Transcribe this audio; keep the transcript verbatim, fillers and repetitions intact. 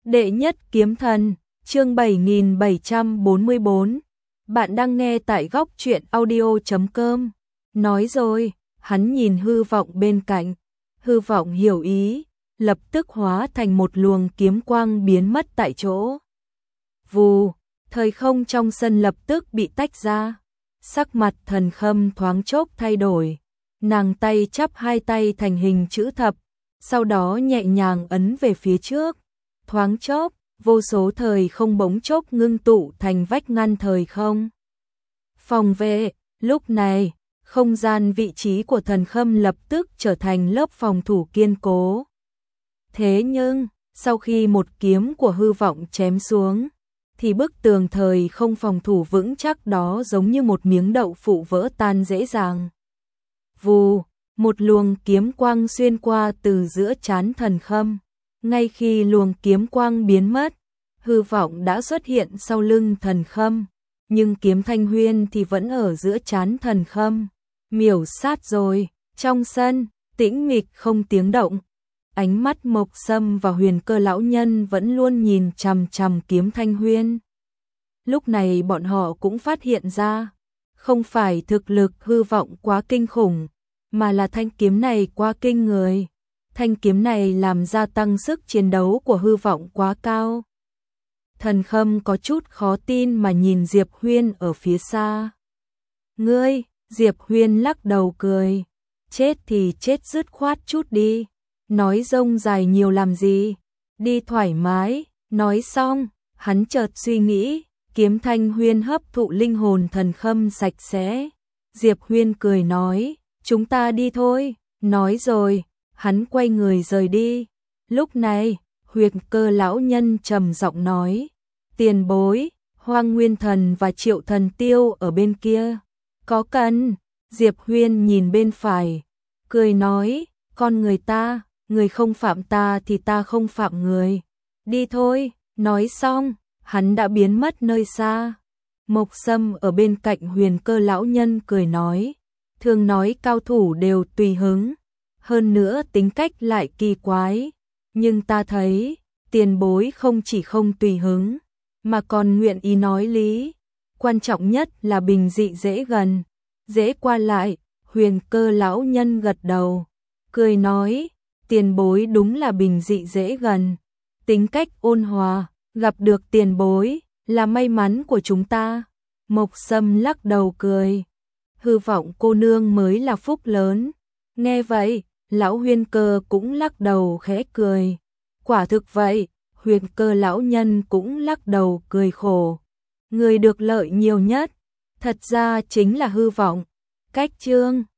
Đệ nhất kiếm thần, chương bảy nghìn bảy trăm bốn mươi bốn. Bạn đang nghe tại góc truyện audio chấm com. Nói rồi, hắn nhìn hư vọng bên cạnh. Hư vọng hiểu ý, lập tức hóa thành một luồng kiếm quang biến mất tại chỗ. Vù, thời không trong sân lập tức bị tách ra. Sắc mặt Thần Khâm thoáng chốc thay đổi. Nàng tay chắp hai tay thành hình chữ thập, sau đó nhẹ nhàng ấn về phía trước. Thoáng chốc, vô số thời không bỗng chốc ngưng tụ thành vách ngăn thời không. Phòng vệ, lúc này, không gian vị trí của Thần Khâm lập tức trở thành lớp phòng thủ kiên cố. Thế nhưng, sau khi một kiếm của hư vọng chém xuống, thì bức tường thời không phòng thủ vững chắc đó giống như một miếng đậu phụ vỡ tan dễ dàng. Vù, một luồng kiếm quang xuyên qua từ giữa trán Thần Khâm. Ngay khi luồng kiếm quang biến mất, hư vọng đã xuất hiện sau lưng Thần Khâm, nhưng kiếm Thanh Huyên thì vẫn ở giữa trán Thần Khâm. Miểu sát rồi, trong sân, tĩnh mịch không tiếng động. Ánh mắt Mộc Sâm và Huyền Cơ lão nhân vẫn luôn nhìn chằm chằm kiếm Thanh Huyên. Lúc này bọn họ cũng phát hiện ra, không phải thực lực hư vọng quá kinh khủng, mà là thanh kiếm này quá kinh người. Thanh kiếm này làm gia tăng sức chiến đấu của hư vọng quá cao. Thần Khâm có chút khó tin mà nhìn Diệp Huyên ở phía xa. Ngươi, Diệp Huyên lắc đầu cười. Chết thì chết dứt khoát chút đi. Nói rông dài nhiều làm gì. Đi thoải mái. Nói xong, hắn chợt suy nghĩ. Kiếm Thanh Huyên hấp thụ linh hồn Thần Khâm sạch sẽ. Diệp Huyên cười nói. Chúng ta đi thôi. Nói rồi, hắn quay người rời đi. Lúc này, Huyền Cơ lão nhân trầm giọng nói. Tiền bối, Hoang Nguyên Thần và Triệu Thần Tiêu ở bên kia. Có cần? Diệp Huyên nhìn bên phải, cười nói, con người ta, người không phạm ta thì ta không phạm người. Đi thôi, nói xong, hắn đã biến mất nơi xa. Mộc Sâm ở bên cạnh Huyền Cơ lão nhân cười nói, thường nói cao thủ đều tùy hứng, hơn nữa tính cách lại kỳ quái, nhưng ta thấy, tiền bối không chỉ không tùy hứng, mà còn nguyện ý nói lý, quan trọng nhất là bình dị dễ gần, dễ qua lại. Huyền Cơ lão nhân gật đầu, cười nói, tiền bối đúng là bình dị dễ gần, tính cách ôn hòa, gặp được tiền bối, là may mắn của chúng ta. Mộc Sâm lắc đầu cười, hư vọng cô nương mới là phúc lớn. Nghe vậy, lão Huyền Cơ cũng lắc đầu khẽ cười, quả thực vậy. Huyền Cơ lão nhân cũng lắc đầu cười khổ, người được lợi nhiều nhất, thật ra chính là hư vọng. Cách chương